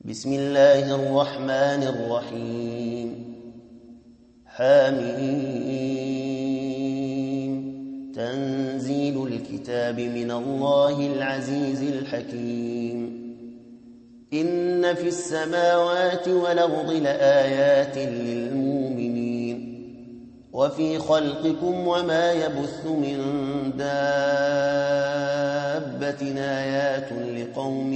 بسم الله الرحمن الرحيم. حميم. تنزيل الكتاب من الله العزيز الحكيم. إن في السماوات والأرض لآيات للمؤمنين وفي خلقكم وما يبث من دابة آيات لقوم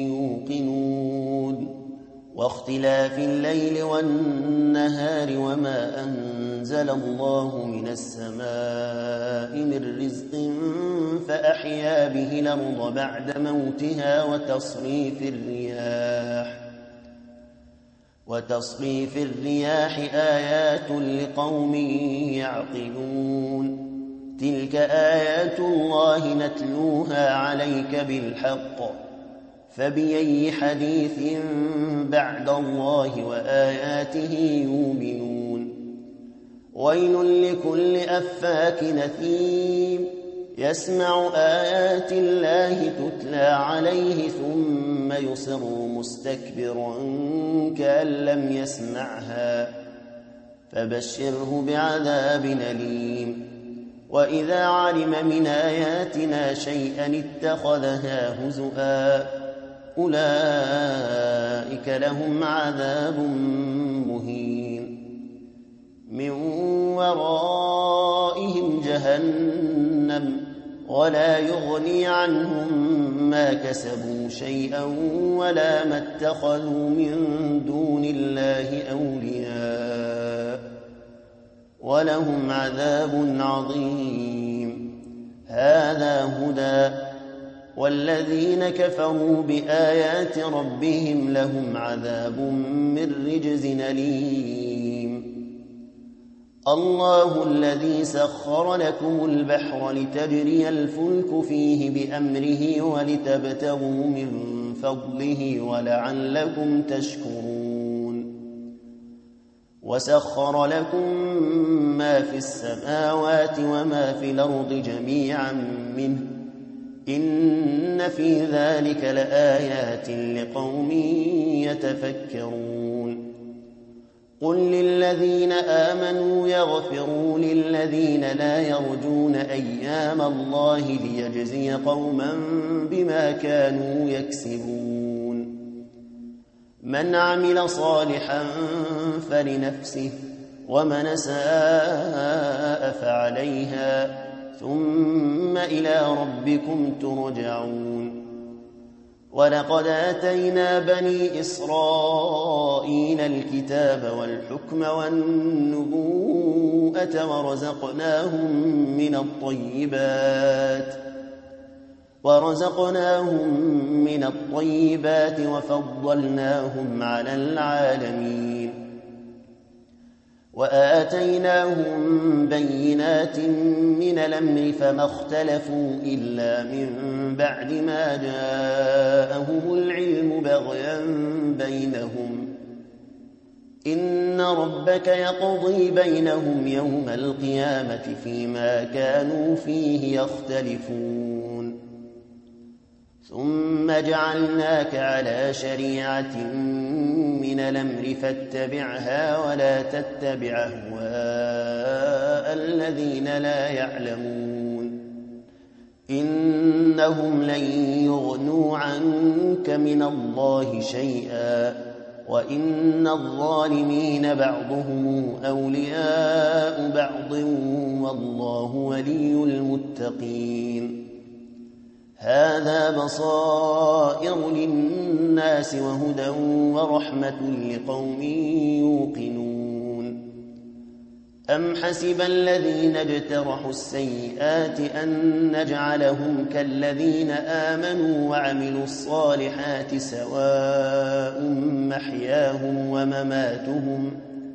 يوقنون واختلاف الليل والنهار وما أنزل الله من السماء من رزق فأحيا به الأرض بعد موتها وتصريف الرياح آيات لقوم يعقلون. تلك آيات الله نتلوها عليك بالحق فبأي حديث بعد الله وآياته يؤمنون. ويل لكل أفاك نثيم يسمع آيات الله تتلى عليه ثم يصر مستكبرا كأن لم يسمعها فبشره بعذاب أليم. وإذا علم من آياتنا شيئا اتخذها هزؤا أولئك لهم عذاب مهين من ورائهم جهنم ولا يغني عنهم ما كسبوا شيئا ولا ما اتخذوا من دون الله أولياء ولهم عذاب عظيم. هذا هدى والذين كفروا بآيات ربهم لهم عذاب من رجز أليم. الله الذي سخر لكم البحر لتجري الفلك فيه بأمره ولتبتغوا من فضله ولعلكم تشكرون. وسخر لكم ما في السماوات وما في الأرض جميعا منه إن في ذلك لآيات لقوم يتفكرون. قل للذين آمنوا يغفروا للذين لا يرجون أيام الله ليجزي قوما بما كانوا يكسبون. من عمل صالحا فلنفسه ومن ساء فعليها ثم إلى ربكم ترجعون. ولقد آتينا بني إسرائيل الكتاب والحكم والنبوءة ورزقناهم من الطيبات وفضلناهم على العالمين. وآتيناهم بينات من الأمر فما اختلفوا إلا من بعد ما جاءهم العلم بغيا بينهم. إن ربك يقضي بينهم يوم القيامة فيما كانوا فيه يختلفون. ثم جعلناك على شريعة من الأمر فاتبعها ولا تتبع أهواء الذين لا يعلمون إنهم لن يغنوا عنك من الله شيئا وإن الظالمين بعضهم أولياء بعض والله ولي المتقين. هذا بصائر للناس وهدى ورحمة لقوم يوقنون. أم حسب الذين اجترحوا السيئات أن نجعلهم كالذين آمنوا وعملوا الصالحات سواء محياهم ومماتهم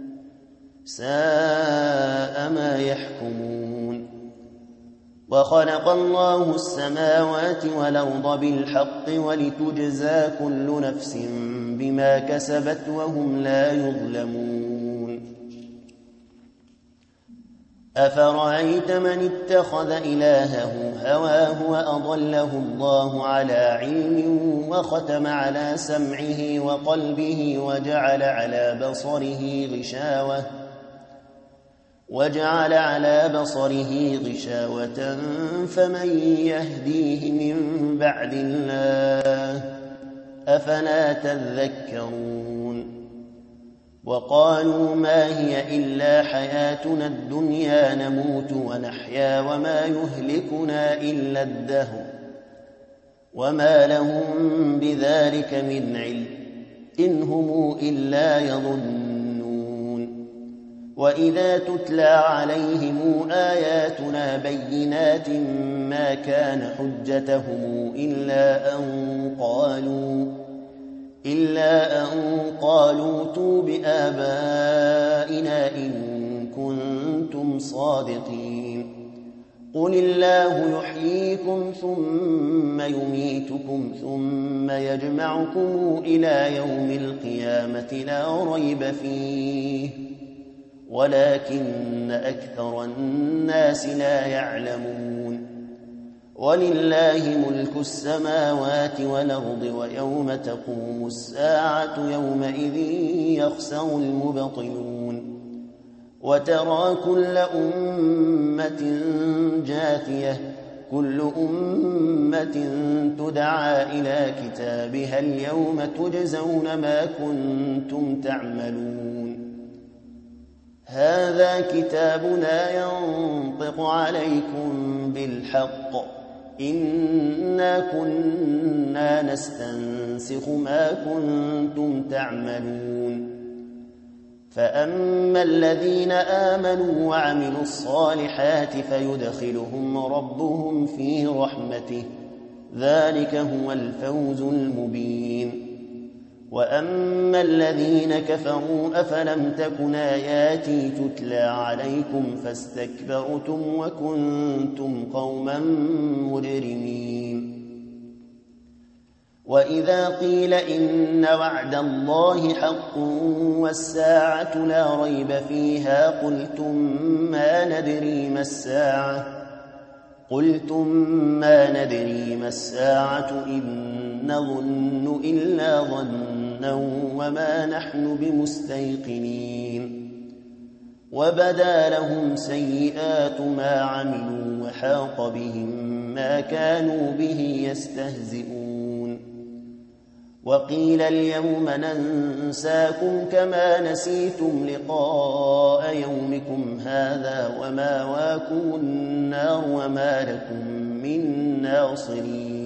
ساء ما يحكمون. وخلق الله السماوات والأرض بالحق ولتجزى كل نفس بما كسبت وهم لا يظلمون. أفرأيت من اتخذ إلهه هواه وأضله الله على علم وختم على سمعه وقلبه وجعل على بصره غشاوة فمن يهديه من بعد الله أفلا تذكرون وقالوا ما هي إلا حياتنا الدنيا نموت ونحيا وما يهلكنا إلا الدهر وما لهم بذلك من علم إن هم إلا يظنون وإذا تتلى عليهم آياتنا بينات ما كان حجتهم إلا أن قالوا ائتوا بآبائنا إن كنتم صادقين قل الله يحييكم ثم يميتكم ثم يجمعكم إلى يوم القيامة لا ريب فيه ولكن أكثر الناس لا يعلمون ولله ملك السماوات والأرض ويوم تقوم الساعة يومئذ يخسر المبطلون وترى كل أمة جاثية كل أمة تدعى إلى كتابها اليوم تجزون ما كنتم تعملون هذا كتابنا ينطق عليكم بالحق إنا كنا نستنسخ ما كنتم تعملون فأما الذين آمنوا وعملوا الصالحات فيدخلهم ربهم في رحمته ذلك هو الفوز المبين وأما الذين كفروا أفلم تكن آياتي تتلى عليكم فاستكبرتم وكنتم قوما مجرمين وإذا قيل إن وعد الله حق والساعة لا ريب فيها قلتم ما ندري ما الساعة إن نظن إلا ظنا وما نحن بمستيقنين وبدا لهم سيئات ما عملوا وحاق بهم ما كانوا به يستهزئون وقيل اليوم ننساكم كما نسيتم لقاء يومكم هذا ومأواكم النار وما لكم من ناصرين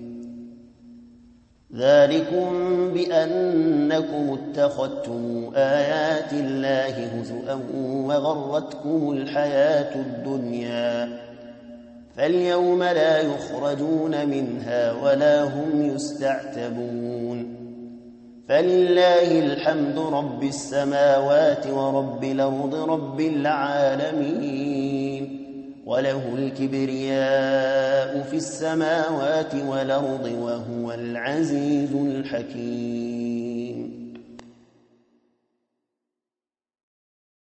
ذلكم بأنكم اتخذتم آيات الله هزؤا وغرتكم الحياة الدنيا فاليوم لا يخرجون منها ولا هم يستعتبون فلله الحمد رب السماوات ورب الأرض رب العالمين وله الكبرياء في السماوات والأرض وهو العزيز الحكيم